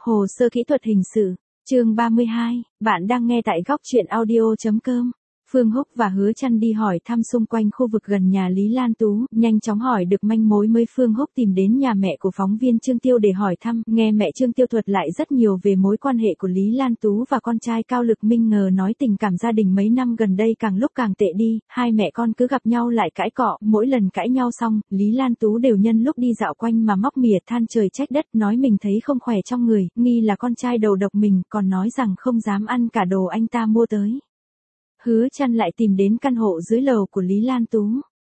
Hồ sơ kỹ thuật hình sự, chương 32, bạn đang nghe tại góc truyện audio.com. Phương Húc và Hứa Trăn đi hỏi thăm xung quanh khu vực gần nhà Lý Lan Tú, nhanh chóng hỏi được manh mối mới Phương Húc tìm đến nhà mẹ của phóng viên Trương Tiêu để hỏi thăm, nghe mẹ Trương Tiêu thuật lại rất nhiều về mối quan hệ của Lý Lan Tú và con trai Cao Lực Minh, ngờ nói tình cảm gia đình mấy năm gần đây càng lúc càng tệ đi, hai mẹ con cứ gặp nhau lại cãi cọ, mỗi lần cãi nhau xong, Lý Lan Tú đều nhân lúc đi dạo quanh mà móc mỉa than trời trách đất, nói mình thấy không khỏe trong người, nghi là con trai đầu độc mình, còn nói rằng không dám ăn cả đồ anh ta mua tới. Hứa Trăn lại tìm đến căn hộ dưới lầu của Lý Lan Tú.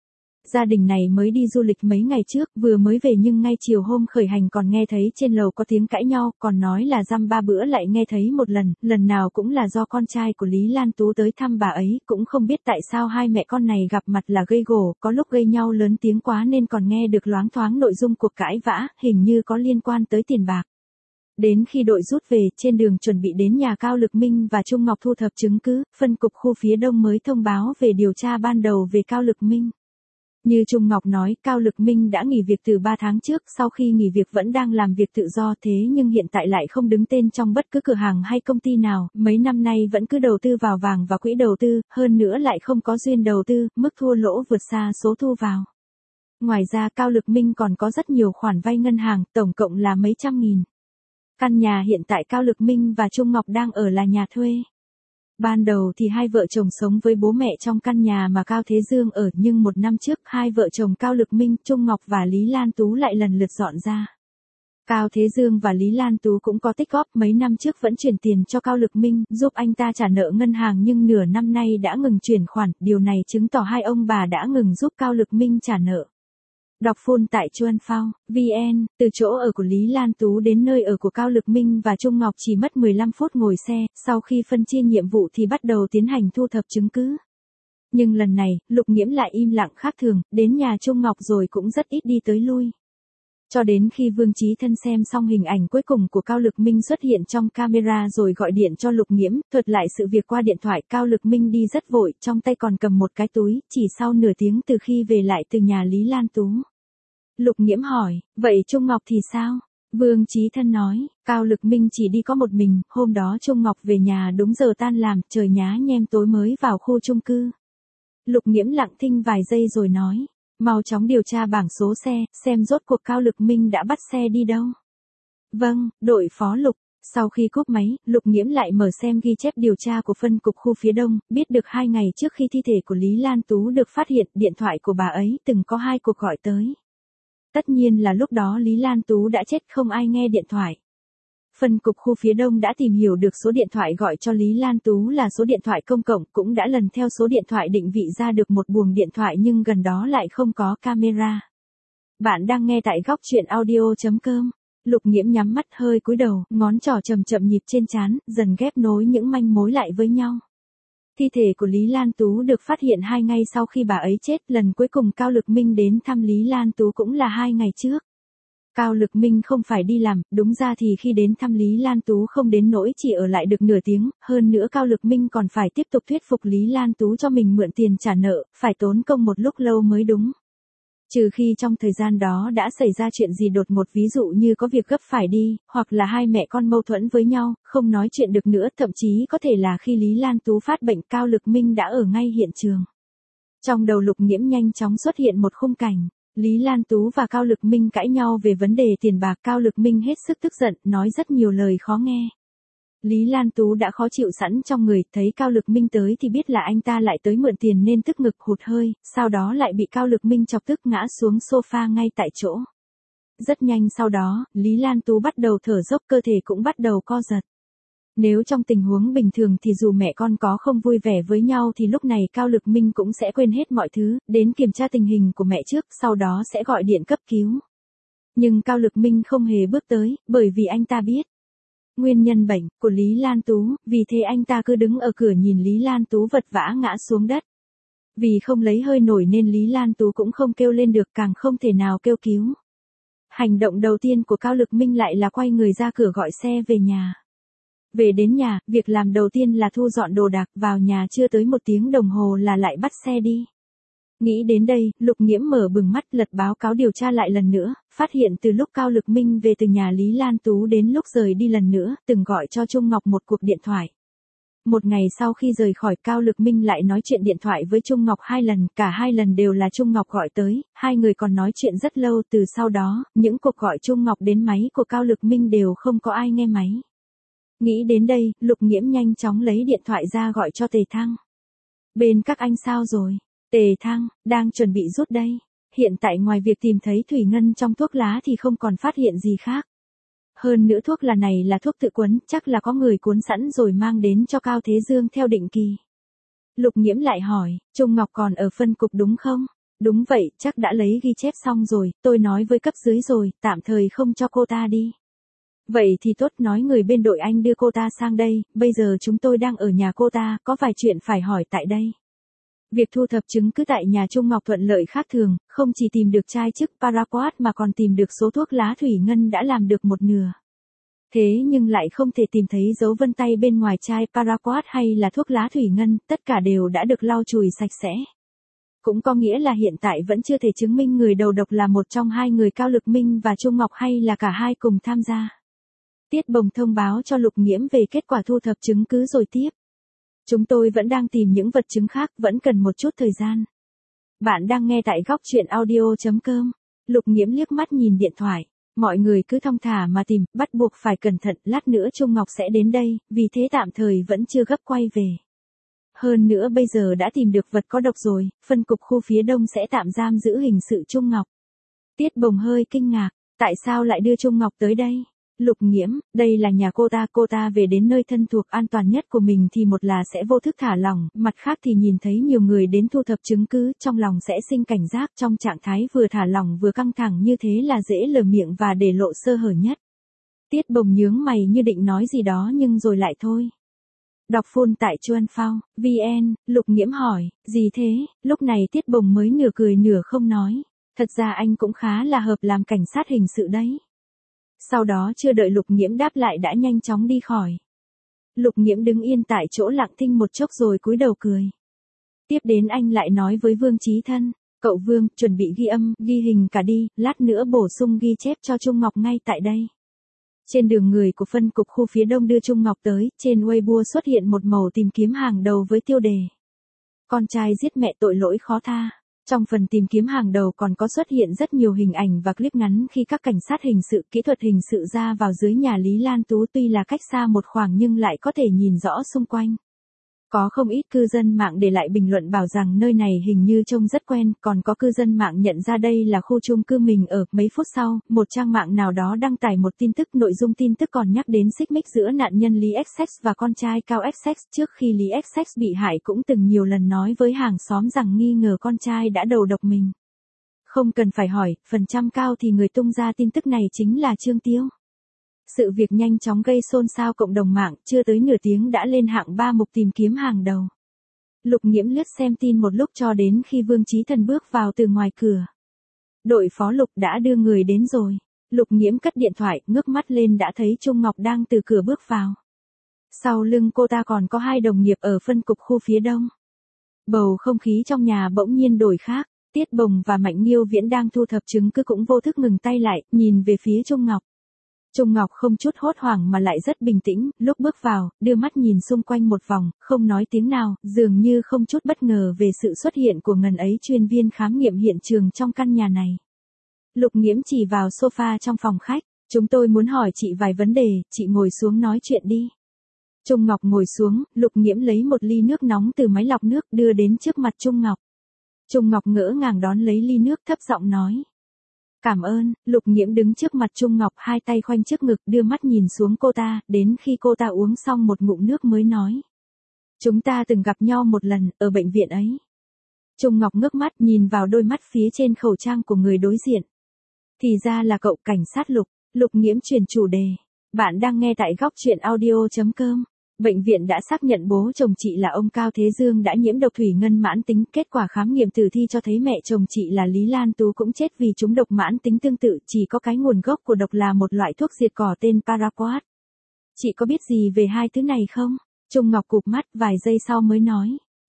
Gia đình này mới đi du lịch mấy ngày trước, vừa mới về nhưng ngay chiều hôm khởi hành còn nghe thấy trên lầu có tiếng cãi nhau, còn nói là dăm ba bữa lại nghe thấy một lần, lần nào cũng là do con trai của Lý Lan Tú tới thăm bà ấy, cũng không biết tại sao hai mẹ con này gặp mặt là gây gổ, có lúc gây nhau lớn tiếng quá nên còn nghe được loáng thoáng nội dung cuộc cãi vã, hình như có liên quan tới tiền bạc. Đến khi đội rút về, trên đường chuẩn bị đến nhà Cao Lực Minh và Trung Ngọc thu thập chứng cứ, phân cục khu phía đông mới thông báo về điều tra ban đầu về Cao Lực Minh. Như Trung Ngọc nói, Cao Lực Minh đã nghỉ việc từ 3 tháng trước, sau khi nghỉ việc vẫn đang làm việc tự do, thế nhưng hiện tại lại không đứng tên trong bất cứ cửa hàng hay công ty nào, mấy năm nay vẫn cứ đầu tư vào vàng và quỹ đầu tư, hơn nữa lại không có duyên đầu tư, mức thua lỗ vượt xa số thu vào. Ngoài ra Cao Lực Minh còn có rất nhiều khoản vay ngân hàng, tổng cộng là mấy trăm nghìn. Căn nhà hiện tại Cao Lực Minh và Trung Ngọc đang ở là nhà thuê. Ban đầu thì hai vợ chồng sống với bố mẹ trong căn nhà mà Cao Thế Dương ở, nhưng một năm trước hai vợ chồng Cao Lực Minh, Trung Ngọc và Lý Lan Tú lại lần lượt dọn ra. Cao Thế Dương và Lý Lan Tú cũng có tích góp, mấy năm trước vẫn chuyển tiền cho Cao Lực Minh, giúp anh ta trả nợ ngân hàng, nhưng nửa năm nay đã ngừng chuyển khoản, điều này chứng tỏ hai ông bà đã ngừng giúp Cao Lực Minh trả nợ. Đọc full tại Chuan Phao, VN, từ chỗ ở của Lý Lan Tú đến nơi ở của Cao Lực Minh và Trung Ngọc chỉ mất 15 phút ngồi xe, sau khi phân chia nhiệm vụ thì bắt đầu tiến hành thu thập chứng cứ. Nhưng lần này, Lục Nghiễm lại im lặng khác thường, đến nhà Trung Ngọc rồi cũng rất ít đi tới lui. Cho đến khi Vương Chí Thân xem xong hình ảnh cuối cùng của Cao Lực Minh xuất hiện trong camera rồi gọi điện cho Lục Nghiễm, thuật lại sự việc qua điện thoại. Cao Lực Minh đi rất vội, trong tay còn cầm một cái túi, chỉ sau nửa tiếng từ khi về lại từ nhà Lý Lan Tú. Lục Nghiễm hỏi, vậy Trung Ngọc thì sao? Vương Chí Thân nói, Cao Lực Minh chỉ đi có một mình, hôm đó Trung Ngọc về nhà đúng giờ tan làm, trời nhá nhem tối mới vào khu chung cư. Lục Nghiễm lặng thinh vài giây rồi nói, mau chóng điều tra bảng số xe, xem rốt cuộc Cao Lực Minh đã bắt xe đi đâu. Vâng, đội phó Lục. Sau khi cúp máy, Lục Nghiễm lại mở xem ghi chép điều tra của phân cục khu phía đông, biết được 2 ngày trước khi thi thể của Lý Lan Tú được phát hiện, điện thoại của bà ấy từng có 2 cuộc gọi tới. Tất nhiên là lúc đó Lý Lan Tú đã chết, không ai nghe điện thoại. Phân cục khu phía đông đã tìm hiểu được số điện thoại gọi cho Lý Lan Tú là số điện thoại công cộng, cũng đã lần theo số điện thoại định vị ra được một buồng điện thoại nhưng gần đó lại không có camera. Bạn đang nghe tại góc truyện audio.com. Lục Nghiễm nhắm mắt hơi cúi đầu, ngón trỏ chậm chậm nhịp trên trán, dần ghép nối những manh mối lại với nhau. Thi thể của Lý Lan Tú được phát hiện 2 ngày sau khi bà ấy chết, lần cuối cùng Cao Lực Minh đến thăm Lý Lan Tú cũng là 2 ngày trước. Cao Lực Minh không phải đi làm, đúng ra thì khi đến thăm Lý Lan Tú không đến nỗi chỉ ở lại được nửa tiếng, hơn nữa Cao Lực Minh còn phải tiếp tục thuyết phục Lý Lan Tú cho mình mượn tiền trả nợ, phải tốn công một lúc lâu mới đúng. Trừ khi trong thời gian đó đã xảy ra chuyện gì đột ngột, ví dụ như có việc gấp phải đi, hoặc là hai mẹ con mâu thuẫn với nhau, không nói chuyện được nữa, thậm chí có thể là khi Lý Lan Tú phát bệnh Cao Lực Minh đã ở ngay hiện trường. Trong đầu Lục Nghiễm nhanh chóng xuất hiện một khung cảnh. Lý Lan Tú và Cao Lực Minh cãi nhau về vấn đề tiền bạc, Cao Lực Minh hết sức tức giận, nói rất nhiều lời khó nghe. Lý Lan Tú đã khó chịu sẵn trong người, thấy Cao Lực Minh tới thì biết là anh ta lại tới mượn tiền nên tức ngực hụt hơi, sau đó lại bị Cao Lực Minh chọc tức ngã xuống sofa ngay tại chỗ. Rất nhanh sau đó, Lý Lan Tú bắt đầu thở dốc, cơ thể cũng bắt đầu co giật. Nếu trong tình huống bình thường thì dù mẹ con có không vui vẻ với nhau thì lúc này Cao Lực Minh cũng sẽ quên hết mọi thứ, đến kiểm tra tình hình của mẹ trước, sau đó sẽ gọi điện cấp cứu. Nhưng Cao Lực Minh không hề bước tới, bởi vì anh ta biết nguyên nhân bệnh của Lý Lan Tú, vì thế anh ta cứ đứng ở cửa nhìn Lý Lan Tú vật vã ngã xuống đất. Vì không lấy hơi nổi nên Lý Lan Tú cũng không kêu lên được, càng không thể nào kêu cứu. Hành động đầu tiên của Cao Lực Minh lại là quay người ra cửa gọi xe về nhà. Về đến nhà, việc làm đầu tiên là thu dọn đồ đạc, vào nhà chưa tới 1 tiếng đồng hồ là lại bắt xe đi. Nghĩ đến đây, Lục Nghiễm mở bừng mắt lật báo cáo điều tra lại lần nữa, phát hiện từ lúc Cao Lực Minh về từ nhà Lý Lan Tú đến lúc rời đi lần nữa, từng gọi cho Trung Ngọc một cuộc điện thoại. Một ngày sau khi rời khỏi, Cao Lực Minh lại nói chuyện điện thoại với Trung Ngọc 2 lần, cả 2 lần đều là Trung Ngọc gọi tới, hai người còn nói chuyện rất lâu. Từ sau đó, những cuộc gọi Trung Ngọc đến máy của Cao Lực Minh đều không có ai nghe máy. Nghĩ đến đây, Lục Nghiễm nhanh chóng lấy điện thoại ra gọi cho Tề Thăng. Bên các anh sao rồi? Tề Thăng, đang chuẩn bị rút đây. Hiện tại ngoài việc tìm thấy thủy ngân trong thuốc lá thì không còn phát hiện gì khác. Hơn nữa thuốc lá này là thuốc tự quấn, chắc là có người cuốn sẵn rồi mang đến cho Cao Thế Dương theo định kỳ. Lục Nghiễm lại hỏi, Trung Ngọc còn ở phân cục đúng không? Đúng vậy, chắc đã lấy ghi chép xong rồi, tôi nói với cấp dưới rồi, tạm thời không cho cô ta đi. Vậy thì tốt, nói người bên đội anh đưa cô ta sang đây, bây giờ chúng tôi đang ở nhà cô ta, có vài chuyện phải hỏi tại đây. Việc thu thập chứng cứ tại nhà Trung Ngọc thuận lợi khác thường, không chỉ tìm được chai chức paraquat mà còn tìm được số thuốc lá thủy ngân đã làm được một nửa. Thế nhưng lại không thể tìm thấy dấu vân tay bên ngoài chai paraquat hay là thuốc lá thủy ngân, tất cả đều đã được lau chùi sạch sẽ. Cũng có nghĩa là hiện tại vẫn chưa thể chứng minh người đầu độc là một trong hai người Cao Lực Minh và Trung Ngọc hay là cả hai cùng tham gia. Tiết Bồng thông báo cho Lục Nghiễm về kết quả thu thập chứng cứ rồi tiếp. Chúng tôi vẫn đang tìm những vật chứng khác, vẫn cần một chút thời gian. Bạn đang nghe tại góc chuyện audio.com. Lục Nghiễm liếc mắt nhìn điện thoại. Mọi người cứ thong thả mà tìm, bắt buộc phải cẩn thận, lát nữa Trung Ngọc sẽ đến đây, vì thế tạm thời vẫn chưa gấp quay về. Hơn nữa bây giờ đã tìm được vật có độc rồi, phân cục khu phía đông sẽ tạm giam giữ hình sự Trung Ngọc. Tiết Bồng hơi kinh ngạc, tại sao lại đưa Trung Ngọc tới đây? Lục Nghiễm, đây là nhà cô ta về đến nơi thân thuộc an toàn nhất của mình thì một là sẽ vô thức thả lỏng, mặt khác thì nhìn thấy nhiều người đến thu thập chứng cứ, trong lòng sẽ sinh cảnh giác, trong trạng thái vừa thả lỏng vừa căng thẳng như thế là dễ lờ miệng và để lộ sơ hở nhất. Tiết Bồng nhướng mày như định nói gì đó nhưng rồi lại thôi. Đọc full tại Chuan Phao, VN, Lục Nghiễm hỏi, gì thế? Lúc này Tiết Bồng mới nửa cười nửa không nói. Thật ra anh cũng khá là hợp làm cảnh sát hình sự đấy. Sau đó chưa đợi Lục Nghiễm đáp lại đã nhanh chóng đi khỏi. Lục Nghiễm đứng yên tại chỗ lặng thinh một chốc rồi cúi đầu cười. Tiếp đến anh lại nói với Vương Chí Thân, cậu Vương, chuẩn bị ghi âm, ghi hình cả đi, lát nữa bổ sung ghi chép cho Trung Ngọc ngay tại đây. Trên đường người của phân cục khu phía đông đưa Trung Ngọc tới, trên Weibo xuất hiện một mẩu tìm kiếm hàng đầu với tiêu đề. Con trai giết mẹ tội lỗi khó tha. Trong phần tìm kiếm hàng đầu còn có xuất hiện rất nhiều hình ảnh và clip ngắn khi các cảnh sát hình sự, kỹ thuật hình sự ra vào dưới nhà Lý Lan Tú, tuy là cách xa một khoảng nhưng lại có thể nhìn rõ xung quanh. Có không ít cư dân mạng để lại bình luận bảo rằng nơi này hình như trông rất quen, còn có cư dân mạng nhận ra đây là khu chung cư mình ở. Mấy phút sau, một trang mạng nào đó đăng tải một tin tức, nội dung tin tức còn nhắc đến xích mích giữa nạn nhân Lý XX và con trai Cao XX. Trước khi Lý XX bị hại cũng từng nhiều lần nói với hàng xóm rằng nghi ngờ con trai đã đầu độc mình. Không cần phải hỏi, phần trăm cao thì người tung ra tin tức này chính là Trương Tiêu. Sự việc nhanh chóng gây xôn xao cộng đồng mạng, chưa tới nửa tiếng đã lên hạng 3 mục tìm kiếm hàng đầu. Lục Nghiễm lướt xem tin một lúc cho đến khi Vương Chí Thần bước vào từ ngoài cửa. Đội phó Lục đã đưa người đến rồi. Lục Nghiễm cất điện thoại, ngước mắt lên đã thấy Trung Ngọc đang từ cửa bước vào. Sau lưng cô ta còn có hai đồng nghiệp ở phân cục khu phía đông. Bầu không khí trong nhà bỗng nhiên đổi khác. Tiết Bồng và Mạnh Nghiêu Viễn đang thu thập chứng cứ cũng vô thức ngừng tay lại, nhìn về phía Trung Ngọc. Trung Ngọc không chút hốt hoảng mà lại rất bình tĩnh, lúc bước vào, đưa mắt nhìn xung quanh một vòng, không nói tiếng nào, dường như không chút bất ngờ về sự xuất hiện của ngần ấy chuyên viên khám nghiệm hiện trường trong căn nhà này. Lục Nghiễm chỉ vào sofa trong phòng khách, chúng tôi muốn hỏi chị vài vấn đề, chị ngồi xuống nói chuyện đi. Trung Ngọc ngồi xuống, Lục Nghiễm lấy một ly nước nóng từ máy lọc nước đưa đến trước mặt Trung Ngọc. Trung Ngọc ngỡ ngàng đón lấy ly nước thấp giọng nói. Cảm ơn. Lục Nghiễm đứng trước mặt Trung Ngọc, hai tay khoanh trước ngực, đưa mắt nhìn xuống cô ta, đến khi cô ta uống xong một ngụm nước mới nói. Chúng ta từng gặp nhau một lần, ở bệnh viện ấy. Trung Ngọc ngước mắt nhìn vào đôi mắt phía trên khẩu trang của người đối diện. Thì ra là cậu cảnh sát Lục. Lục Nghiễm chuyển chủ đề. Bạn đang nghe tại góc chuyện audio.com. Bệnh viện đã xác nhận bố chồng chị là ông Cao Thế Dương đã nhiễm độc thủy ngân mãn tính. Kết quả khám nghiệm tử thi cho thấy mẹ chồng chị là Lý Lan Tú cũng chết vì trúng độc mãn tính tương tự, chỉ có cái nguồn gốc của độc là một loại thuốc diệt cỏ tên paraquat. Chị có biết gì về hai thứ này không? Trung Ngọc cụp mắt vài giây sau mới nói.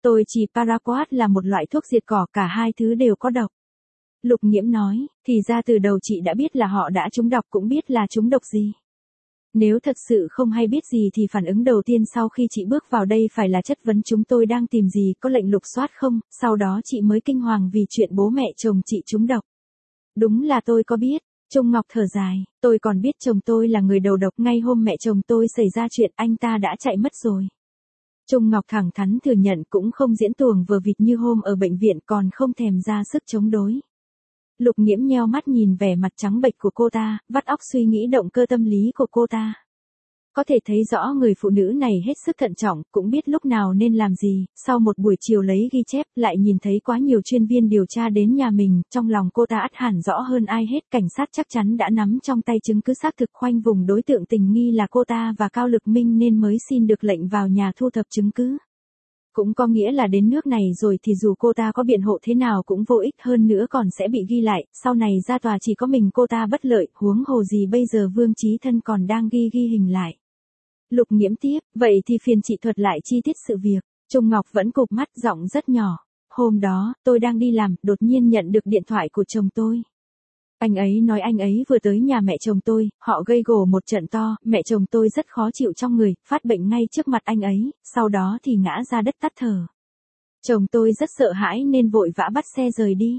Tôi chỉ paraquat là một loại thuốc diệt cỏ, cả hai thứ đều có độc. Lục Nghiễm nói, thì ra từ đầu chị đã biết là họ đã trúng độc, cũng biết là trúng độc gì. Nếu thật sự không hay biết gì thì phản ứng đầu tiên sau khi chị bước vào đây phải là chất vấn chúng tôi đang tìm gì, có lệnh lục soát không, sau đó chị mới kinh hoàng vì chuyện bố mẹ chồng chị trúng độc. Đúng là tôi có biết. Trung Ngọc thở dài, tôi còn biết chồng tôi là người đầu độc, ngay hôm mẹ chồng tôi xảy ra chuyện anh ta đã chạy mất rồi. Trung Ngọc thẳng thắn thừa nhận, cũng không diễn tuồng vờ vịt như hôm ở bệnh viện, còn không thèm ra sức chống đối. Lục Nghiễm nheo mắt nhìn vẻ mặt trắng bệch của cô ta, vắt óc suy nghĩ động cơ tâm lý của cô ta. Có thể thấy rõ người phụ nữ này hết sức thận trọng, cũng biết lúc nào nên làm gì. Sau một buổi chiều lấy ghi chép, lại nhìn thấy quá nhiều chuyên viên điều tra đến nhà mình, trong lòng cô ta ắt hẳn rõ hơn ai hết, cảnh sát chắc chắn đã nắm trong tay chứng cứ xác thực khoanh vùng đối tượng tình nghi là cô ta và Cao Lực Minh nên mới xin được lệnh vào nhà thu thập chứng cứ. Cũng có nghĩa là đến nước này rồi thì dù cô ta có biện hộ thế nào cũng vô ích, hơn nữa còn sẽ bị ghi lại, sau này ra tòa chỉ có mình cô ta bất lợi, huống hồ gì bây giờ Vương Chí Thân còn đang ghi hình lại. Lục Nghiễm tiếp, vậy thì phiền chị thuật lại chi tiết sự việc. Trung Ngọc vẫn cụp mắt, giọng rất nhỏ. Hôm đó, tôi đang đi làm, đột nhiên nhận được điện thoại của chồng tôi. Anh ấy nói anh ấy vừa tới nhà mẹ chồng tôi, họ gây gổ một trận to, mẹ chồng tôi rất khó chịu trong người, phát bệnh ngay trước mặt anh ấy, sau đó thì ngã ra đất tắt thở. Chồng tôi rất sợ hãi nên vội vã bắt xe rời đi.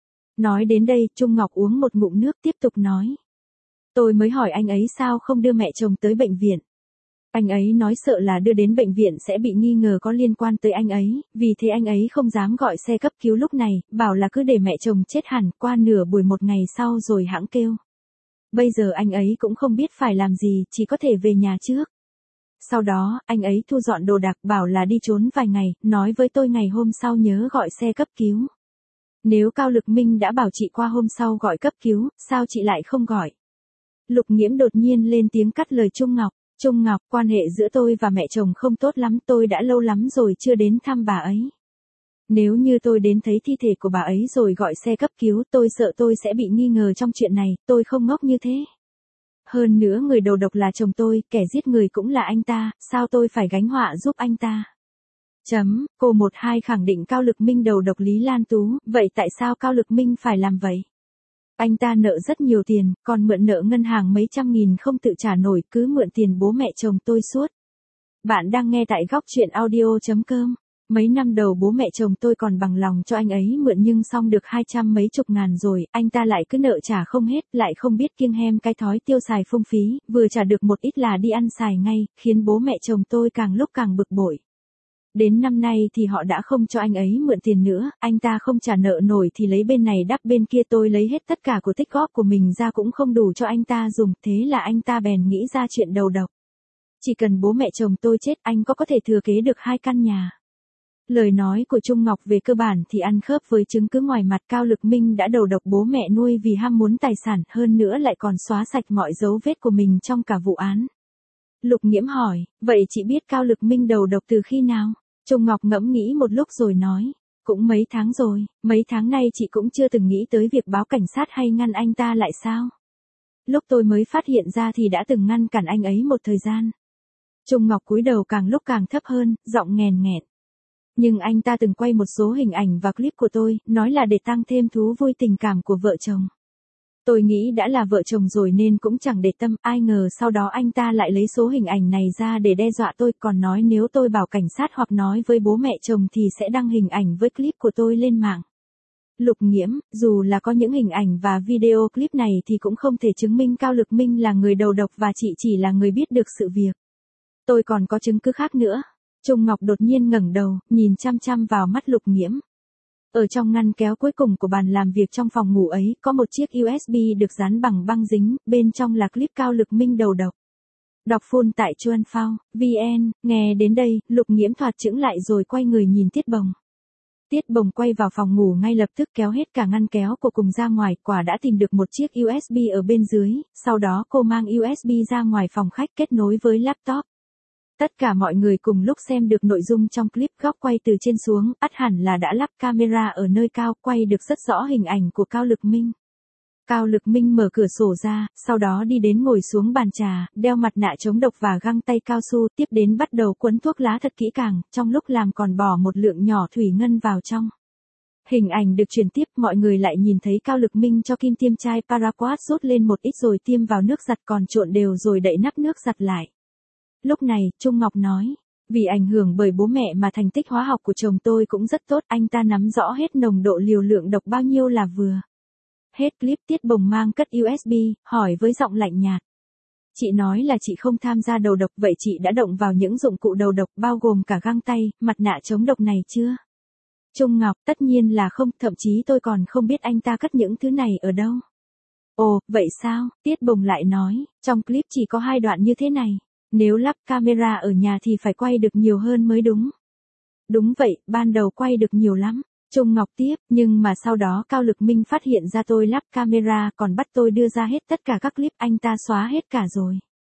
Nói đến đây, Trung Ngọc uống một ngụm nước tiếp tục nói. Tôi mới hỏi anh ấy sao không đưa mẹ chồng tới bệnh viện. Anh ấy nói sợ là đưa đến bệnh viện sẽ bị nghi ngờ có liên quan tới anh ấy, vì thế anh ấy không dám gọi xe cấp cứu lúc này, bảo là cứ để mẹ chồng chết hẳn, qua nửa buổi một ngày sau rồi hãng kêu. Bây giờ anh ấy cũng không biết phải làm gì, chỉ có thể về nhà trước. Sau đó, anh ấy thu dọn đồ đạc, bảo là đi trốn vài ngày, nói với tôi ngày hôm sau nhớ gọi xe cấp cứu. Nếu Cao Lực Minh đã bảo chị qua hôm sau gọi cấp cứu, sao chị lại không gọi? Lục Nghiễm đột nhiên lên tiếng cắt lời Trung Ngọc. Trung Ngọc, quan hệ giữa tôi và mẹ chồng không tốt lắm, tôi đã lâu lắm rồi chưa đến thăm bà ấy. Nếu như tôi đến thấy thi thể của bà ấy rồi gọi xe cấp cứu, tôi sợ tôi sẽ bị nghi ngờ trong chuyện này, tôi không ngốc như thế. Hơn nữa người đầu độc là chồng tôi, kẻ giết người cũng là anh ta, sao tôi phải gánh họa giúp anh ta? Cô 12 khẳng định Cao Lực Minh đầu độc Lý Lan Tú, vậy tại sao Cao Lực Minh phải làm vậy? Anh ta nợ rất nhiều tiền, còn mượn nợ ngân hàng mấy trăm nghìn không tự trả nổi, cứ mượn tiền bố mẹ chồng tôi suốt. Bạn đang nghe tại góc truyện audio.com. Mấy năm đầu bố mẹ chồng tôi còn bằng lòng cho anh ấy mượn nhưng xong được 200 mấy chục ngàn rồi, anh ta lại cứ nợ trả không hết, lại không biết kiêng hem cái thói tiêu xài phung phí, vừa trả được một ít là đi ăn xài ngay, khiến bố mẹ chồng tôi càng lúc càng bực bội. Đến năm nay thì họ đã không cho anh ấy mượn tiền nữa, anh ta không trả nợ nổi thì lấy bên này đắp bên kia, tôi lấy hết tất cả của tích góp của mình ra cũng không đủ cho anh ta dùng, thế là anh ta bèn nghĩ ra chuyện đầu độc. Chỉ cần bố mẹ chồng tôi chết anh có thể thừa kế được 2 căn nhà. Lời nói của Trung Ngọc về cơ bản thì ăn khớp với chứng cứ ngoài mặt. Cao Lực Minh đã đầu độc bố mẹ nuôi vì ham muốn tài sản, hơn nữa lại còn xóa sạch mọi dấu vết của mình trong cả vụ án. Lục Nghiễm hỏi, vậy chị biết Cao Lực Minh đầu độc từ khi nào? Trung Ngọc ngẫm nghĩ một lúc rồi nói, cũng mấy tháng rồi, mấy tháng nay chị cũng chưa từng nghĩ tới việc báo cảnh sát hay ngăn anh ta lại sao? Lúc tôi mới phát hiện ra thì đã từng ngăn cản anh ấy một thời gian. Trung Ngọc cúi đầu càng lúc càng thấp hơn, giọng nghèn nghẹt. Nhưng anh ta từng quay một số hình ảnh và clip của tôi, nói là để tăng thêm thú vui tình cảm của vợ chồng. Tôi nghĩ đã là vợ chồng rồi nên cũng chẳng để tâm, ai ngờ sau đó anh ta lại lấy số hình ảnh này ra để đe dọa tôi, còn nói nếu tôi bảo cảnh sát hoặc nói với bố mẹ chồng thì sẽ đăng hình ảnh với clip của tôi lên mạng. Lục Nghiễm, dù là có những hình ảnh và video clip này thì cũng không thể chứng minh Cao Lực Minh là người đầu độc và chị chỉ là người biết được sự việc. Tôi còn có chứng cứ khác nữa. Trung Ngọc đột nhiên ngẩng đầu, nhìn chăm chăm vào mắt Lục Nghiễm. Ở trong ngăn kéo cuối cùng của bàn làm việc trong phòng ngủ ấy, có một chiếc USB được dán bằng băng dính, bên trong là clip Cao Lực Minh đầu độc. Đọc full tại Chuan Phao, VN, nghe đến đây, Lục Nghiễm thoạt chững lại rồi quay người nhìn Tiết Bồng. Tiết Bồng quay vào phòng ngủ ngay lập tức kéo hết cả ngăn kéo của cùng ra ngoài, quả đã tìm được một chiếc USB ở bên dưới, sau đó cô mang USB ra ngoài phòng khách kết nối với laptop. Tất cả mọi người cùng lúc xem được nội dung trong clip, góc quay từ trên xuống, ắt hẳn là đã lắp camera ở nơi cao, quay được rất rõ hình ảnh của Cao Lực Minh. Cao Lực Minh mở cửa sổ ra, sau đó đi đến ngồi xuống bàn trà, đeo mặt nạ chống độc và găng tay cao su, tiếp đến bắt đầu quấn thuốc lá thật kỹ càng, trong lúc làm còn bỏ một lượng nhỏ thủy ngân vào trong. Hình ảnh được truyền tiếp, mọi người lại nhìn thấy Cao Lực Minh cho kim tiêm chai paraquat rút lên một ít rồi tiêm vào nước giặt còn trộn đều rồi đậy nắp nước giặt lại. Lúc này, Trung Ngọc nói, vì ảnh hưởng bởi bố mẹ mà thành tích hóa học của chồng tôi cũng rất tốt, anh ta nắm rõ hết nồng độ liều lượng độc bao nhiêu là vừa. Hết clip Tiết Bồng mang cất USB, hỏi với giọng lạnh nhạt. Chị nói là chị không tham gia đầu độc, vậy chị đã động vào những dụng cụ đầu độc bao gồm cả găng tay, mặt nạ chống độc này chưa? Trung Ngọc, tất nhiên là không, thậm chí tôi còn không biết anh ta cất những thứ này ở đâu. Ồ, vậy sao? Tiết Bồng lại nói, trong clip chỉ có 2 đoạn như thế này. Nếu lắp camera ở nhà thì phải quay được nhiều hơn mới đúng. Đúng vậy, ban đầu quay được nhiều lắm. Trung Ngọc tiếp, nhưng mà sau đó Cao Lực Minh phát hiện ra tôi lắp camera còn bắt tôi đưa ra hết tất cả các clip, anh ta xóa hết cả rồi.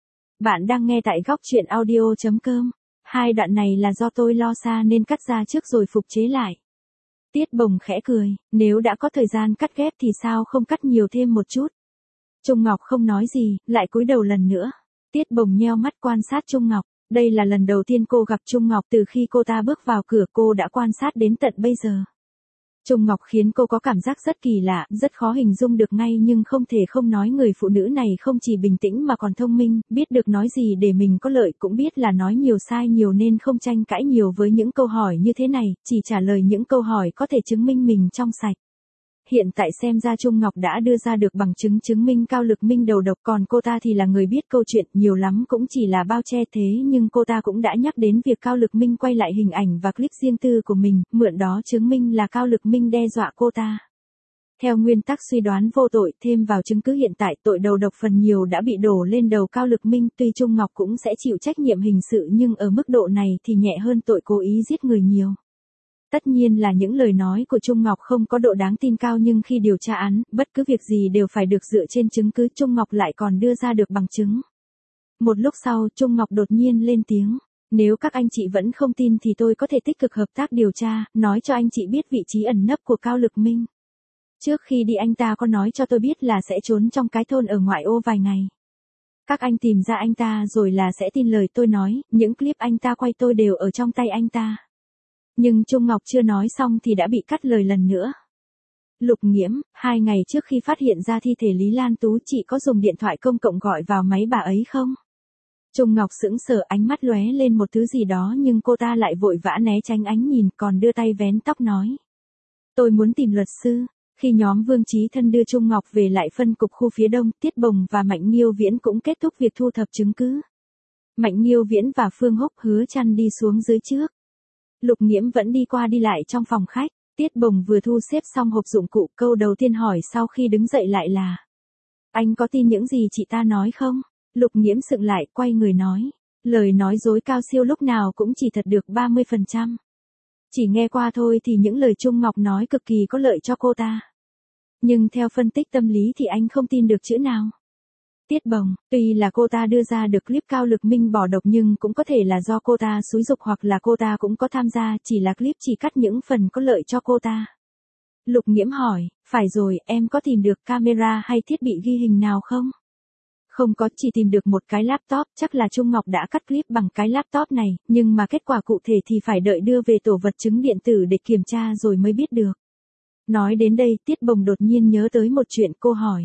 Bạn đang nghe tại góc truyện audio.com. 2 đoạn này là do tôi lo xa nên cắt ra trước rồi phục chế lại. Tiết Bồng khẽ cười, nếu đã có thời gian cắt ghép thì sao không cắt nhiều thêm một chút. Trung Ngọc không nói gì, lại cúi đầu lần nữa. Tiết Bồng nheo mắt quan sát Trung Ngọc. Đây là lần đầu tiên cô gặp Trung Ngọc từ khi cô ta bước vào cửa, cô đã quan sát đến tận bây giờ. Trung Ngọc khiến cô có cảm giác rất kỳ lạ, rất khó hình dung được ngay nhưng không thể không nói người phụ nữ này không chỉ bình tĩnh mà còn thông minh, biết được nói gì để mình có lợi, cũng biết là nói nhiều sai nhiều nên không tranh cãi nhiều với những câu hỏi như thế này, chỉ trả lời những câu hỏi có thể chứng minh mình trong sạch. Hiện tại xem ra Trung Ngọc đã đưa ra được bằng chứng chứng minh Cao Lực Minh đầu độc, còn cô ta thì là người biết câu chuyện, nhiều lắm cũng chỉ là bao che thế nhưng cô ta cũng đã nhắc đến việc Cao Lực Minh quay lại hình ảnh và clip riêng tư của mình, mượn đó chứng minh là Cao Lực Minh đe dọa cô ta. Theo nguyên tắc suy đoán vô tội, thêm vào chứng cứ hiện tại, tội đầu độc phần nhiều đã bị đổ lên đầu Cao Lực Minh, tuy Trung Ngọc cũng sẽ chịu trách nhiệm hình sự nhưng ở mức độ này thì nhẹ hơn tội cố ý giết người nhiều. Tất nhiên là những lời nói của Trung Ngọc không có độ đáng tin cao nhưng khi điều tra án, bất cứ việc gì đều phải được dựa trên chứng cứ, Trung Ngọc lại còn đưa ra được bằng chứng. Một lúc sau, Trung Ngọc đột nhiên lên tiếng. Nếu các anh chị vẫn không tin thì tôi có thể tích cực hợp tác điều tra, nói cho anh chị biết vị trí ẩn nấp của Cao Lực Minh. Trước khi đi anh ta có nói cho tôi biết là sẽ trốn trong cái thôn ở ngoại ô vài ngày. Các anh tìm ra anh ta rồi là sẽ tin lời tôi nói, những clip anh ta quay tôi đều ở trong tay anh ta. Nhưng Trung Ngọc chưa nói xong thì đã bị cắt lời lần nữa. Lục Nghiễm, 2 ngày trước khi phát hiện ra thi thể Lý Lan Tú, chị có dùng điện thoại công cộng gọi vào máy bà ấy không? Trung Ngọc sững sờ, ánh mắt lóe lên một thứ gì đó nhưng cô ta lại vội vã né tránh ánh nhìn, còn đưa tay vén tóc nói. Tôi muốn tìm luật sư. Khi nhóm Vương Chí Thân đưa Trung Ngọc về lại phân cục khu phía đông, Tiết Bồng và Mạnh Nghiêu Viễn cũng kết thúc việc thu thập chứng cứ. Mạnh Nghiêu Viễn và Phương Húc Hứa Trăn đi xuống dưới trước. Lục Nghiễm vẫn đi qua đi lại trong phòng khách. Tiết Bồng vừa thu xếp xong hộp dụng cụ, câu đầu tiên hỏi sau khi đứng dậy lại là: Anh có tin những gì chị ta nói không? Lục Nghiễm sững lại, quay người nói. Lời nói dối cao siêu lúc nào cũng chỉ thật được 30%. Chỉ nghe qua thôi thì những lời Trung Ngọc nói cực kỳ có lợi cho cô ta. Nhưng theo phân tích tâm lý thì anh không tin được chữ nào. Tiết Bồng, tuy là cô ta đưa ra được clip Cao Lực Minh bỏ độc nhưng cũng có thể là do cô ta xúi giục hoặc là cô ta cũng có tham gia, chỉ là clip chỉ cắt những phần có lợi cho cô ta. Lục Nghiễm hỏi, phải rồi, em có tìm được camera hay thiết bị ghi hình nào không? Không có, chỉ tìm được một cái laptop, chắc là Trung Ngọc đã cắt clip bằng cái laptop này, nhưng mà kết quả cụ thể thì phải đợi đưa về tổ vật chứng điện tử để kiểm tra rồi mới biết được. Nói đến đây, Tiết Bồng đột nhiên nhớ tới một chuyện, cô hỏi.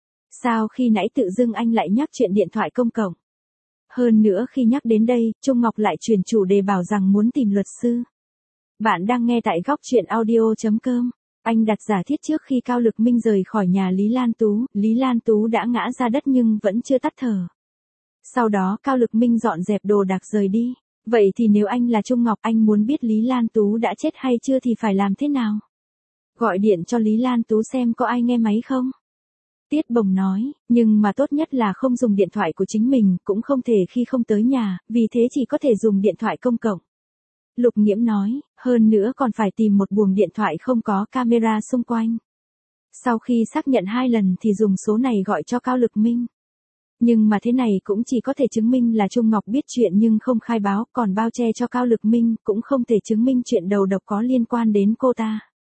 Sao khi nãy tự dưng anh lại nhắc chuyện điện thoại công cộng? Hơn nữa khi nhắc đến đây, Trung Ngọc lại chuyển chủ đề bảo rằng muốn tìm luật sư. Bạn đang nghe tại góc truyện audio.com. Anh đặt giả thiết trước khi Cao Lực Minh rời khỏi nhà Lý Lan Tú đã ngã ra đất nhưng vẫn chưa tắt thở. Sau đó Cao Lực Minh dọn dẹp đồ đạc rời đi. Vậy thì nếu anh là Trung Ngọc, anh muốn biết Lý Lan Tú đã chết hay chưa thì phải làm thế nào? Gọi điện cho Lý Lan Tú xem có ai nghe máy không? Tiết Bồng nói, nhưng mà tốt nhất là không dùng điện thoại của chính mình, cũng không thể khi không tới nhà, vì thế chỉ có thể dùng điện thoại công cộng. Lục Nghiễm nói, hơn nữa còn phải tìm một buồng điện thoại không có camera xung quanh. Sau khi xác nhận 2 lần thì dùng số này gọi cho Cao Lực Minh. Nhưng mà thế này cũng chỉ có thể chứng minh là Trung Ngọc biết chuyện nhưng không khai báo, còn bao che cho Cao Lực Minh cũng không thể chứng minh chuyện đầu độc có liên quan đến cô ta.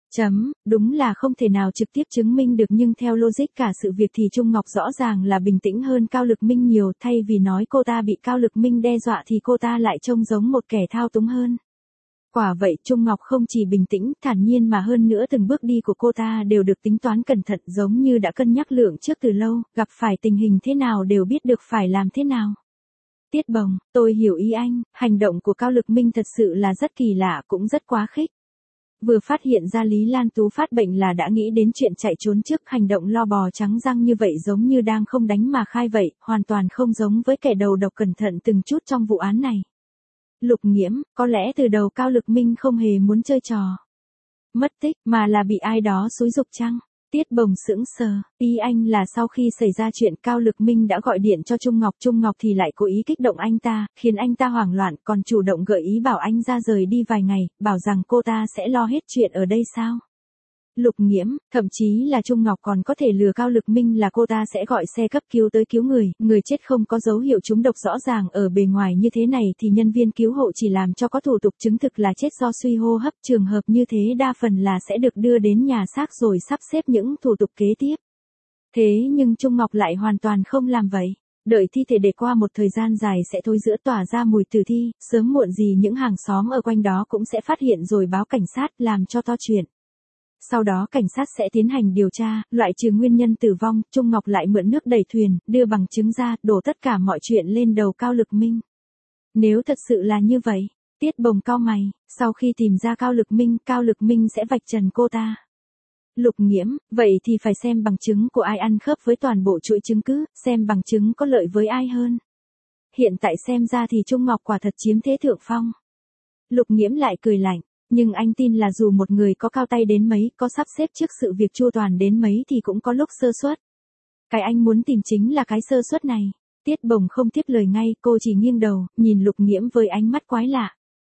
Đúng là không thể nào trực tiếp chứng minh được nhưng theo logic cả sự việc thì Trung Ngọc rõ ràng là bình tĩnh hơn Cao Lực Minh nhiều, thay vì nói cô ta bị Cao Lực Minh đe dọa thì cô ta lại trông giống một kẻ thao túng hơn. Quả vậy Trung Ngọc không chỉ bình tĩnh, thản nhiên mà hơn nữa từng bước đi của cô ta đều được tính toán cẩn thận giống như đã cân nhắc lượng trước từ lâu, gặp phải tình hình thế nào đều biết được phải làm thế nào. Tiết Bồng, tôi hiểu ý anh, hành động của Cao Lực Minh thật sự là rất kỳ lạ cũng rất quá khích. Vừa phát hiện ra Lý Lan Tú phát bệnh là đã nghĩ đến chuyện chạy trốn trước, hành động lo bò trắng răng như vậy giống như đang không đánh mà khai vậy, hoàn toàn không giống với kẻ đầu độc cẩn thận từng chút trong vụ án này. Lục Nghiễm, có lẽ từ đầu Cao Lực Minh không hề muốn chơi trò mất tích mà là bị ai đó xúi giục chăng? Tiết Bồng sững sờ, ý anh là sau khi xảy ra chuyện Cao Lực Minh đã gọi điện cho Trung Ngọc thì lại cố ý kích động anh ta, khiến anh ta hoảng loạn, còn chủ động gợi ý bảo anh ra rời đi vài ngày, bảo rằng cô ta sẽ lo hết chuyện ở đây sao? Lục Nghiễm, thậm chí là Trung Ngọc còn có thể lừa Cao Lực Minh là cô ta sẽ gọi xe cấp cứu tới cứu người chết không có dấu hiệu trúng độc rõ ràng ở bề ngoài như thế này thì nhân viên cứu hộ chỉ làm cho có thủ tục chứng thực là chết do suy hô hấp, trường hợp như thế đa phần là sẽ được đưa đến nhà xác rồi sắp xếp những thủ tục kế tiếp. Thế nhưng Trung Ngọc lại hoàn toàn không làm vậy. Đợi thi thể để qua một thời gian dài sẽ thối rữa tỏa ra mùi tử thi, sớm muộn gì những hàng xóm ở quanh đó cũng sẽ phát hiện rồi báo cảnh sát làm cho to chuyện. Sau đó cảnh sát sẽ tiến hành điều tra, loại trừ nguyên nhân tử vong, Trung Ngọc lại mượn nước đẩy thuyền, đưa bằng chứng ra, đổ tất cả mọi chuyện lên đầu Cao Lực Minh. Nếu thật sự là như vậy, Tiết Bồng cau mày, sau khi tìm ra Cao Lực Minh sẽ vạch trần cô ta. Lục Nghiễm, vậy thì phải xem bằng chứng của ai ăn khớp với toàn bộ chuỗi chứng cứ, xem bằng chứng có lợi với ai hơn. Hiện tại xem ra thì Trung Ngọc quả thật chiếm thế thượng phong. Lục Nghiễm lại cười lạnh. Nhưng anh tin là dù một người có cao tay đến mấy, có sắp xếp trước sự việc chu toàn đến mấy thì cũng có lúc sơ suất. Cái anh muốn tìm chính là cái sơ suất này. Tiết Bồng không tiếp lời ngay, cô chỉ nghiêng đầu, nhìn Lục Nghiễm với ánh mắt quái lạ.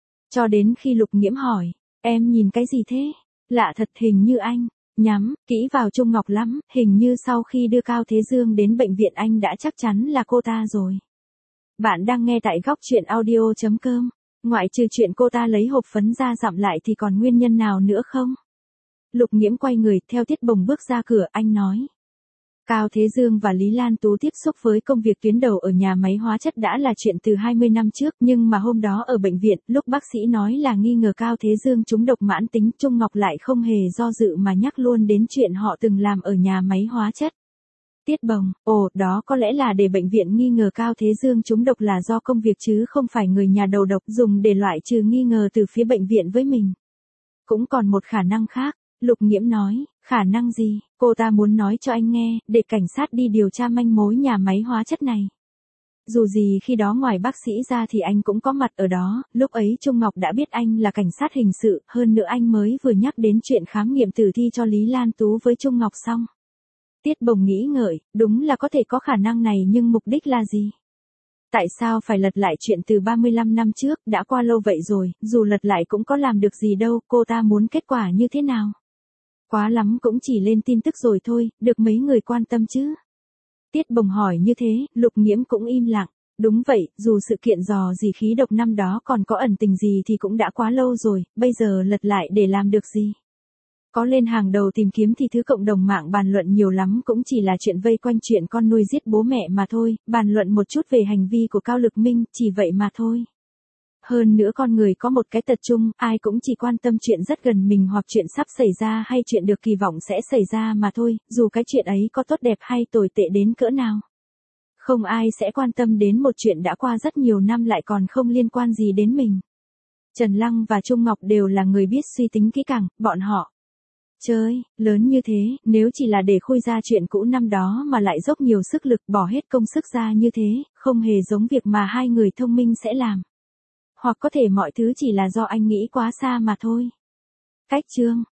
Cho đến khi Lục Nghiễm hỏi, em nhìn cái gì thế? Lạ thật, hình như anh nhắm kỹ vào Trung Ngọc lắm, hình như sau khi đưa Cao Thế Dương đến bệnh viện anh đã chắc chắn là cô ta rồi. Bạn đang nghe tại góc truyện audio.com. Ngoại trừ chuyện cô ta lấy hộp phấn ra dặm lại thì còn nguyên nhân nào nữa không? Lục Nghiễm quay người theo Tiết Bồng bước ra cửa, anh nói. Cao Thế Dương và Lý Lan Tú tiếp xúc với công việc tuyến đầu ở nhà máy hóa chất đã là chuyện từ 20 năm trước, nhưng mà hôm đó ở bệnh viện, lúc bác sĩ nói là nghi ngờ Cao Thế Dương trúng độc mãn tính, Trung Ngọc lại không hề do dự mà nhắc luôn đến chuyện họ từng làm ở nhà máy hóa chất. Tiết Bồng, đó có lẽ là để bệnh viện nghi ngờ Cao Thế Dương trúng độc là do công việc chứ không phải người nhà đầu độc, dùng để loại trừ nghi ngờ từ phía bệnh viện với mình. Cũng còn một khả năng khác, Lục Nghiễm nói, khả năng gì, cô ta muốn nói cho anh nghe, để cảnh sát đi điều tra manh mối nhà máy hóa chất này. Dù gì khi đó ngoài bác sĩ ra thì anh cũng có mặt ở đó, lúc ấy Trung Ngọc đã biết anh là cảnh sát hình sự, hơn nữa anh mới vừa nhắc đến chuyện khám nghiệm tử thi cho Lý Lan Tú với Trung Ngọc xong. Tiết Bồng nghĩ ngợi, đúng là có thể có khả năng này nhưng mục đích là gì? Tại sao phải lật lại chuyện từ 35 năm trước, đã qua lâu vậy rồi, dù lật lại cũng có làm được gì đâu, cô ta muốn kết quả như thế nào? Quá lắm cũng chỉ lên tin tức rồi thôi, được mấy người quan tâm chứ? Tiết Bồng hỏi như thế, Lục Nghiễm cũng im lặng. Đúng vậy, dù sự kiện dò dỉ khí độc năm đó còn có ẩn tình gì thì cũng đã quá lâu rồi, bây giờ lật lại để làm được gì? Có lên hàng đầu tìm kiếm thì thứ cộng đồng mạng bàn luận nhiều lắm cũng chỉ là chuyện vây quanh chuyện con nuôi giết bố mẹ mà thôi, bàn luận một chút về hành vi của Cao Lực Minh, chỉ vậy mà thôi. Hơn nữa con người có một cái tật chung, ai cũng chỉ quan tâm chuyện rất gần mình hoặc chuyện sắp xảy ra hay chuyện được kỳ vọng sẽ xảy ra mà thôi, dù cái chuyện ấy có tốt đẹp hay tồi tệ đến cỡ nào. Không ai sẽ quan tâm đến một chuyện đã qua rất nhiều năm lại còn không liên quan gì đến mình. Trần Lăng và Trung Ngọc đều là người biết suy tính kỹ càng, bọn họ. Trời, lớn như thế, nếu chỉ là để khui ra chuyện cũ năm đó mà lại dốc nhiều sức lực bỏ hết công sức ra như thế, không hề giống việc mà hai người thông minh sẽ làm. Hoặc có thể mọi thứ chỉ là do anh nghĩ quá xa mà thôi. Cách chương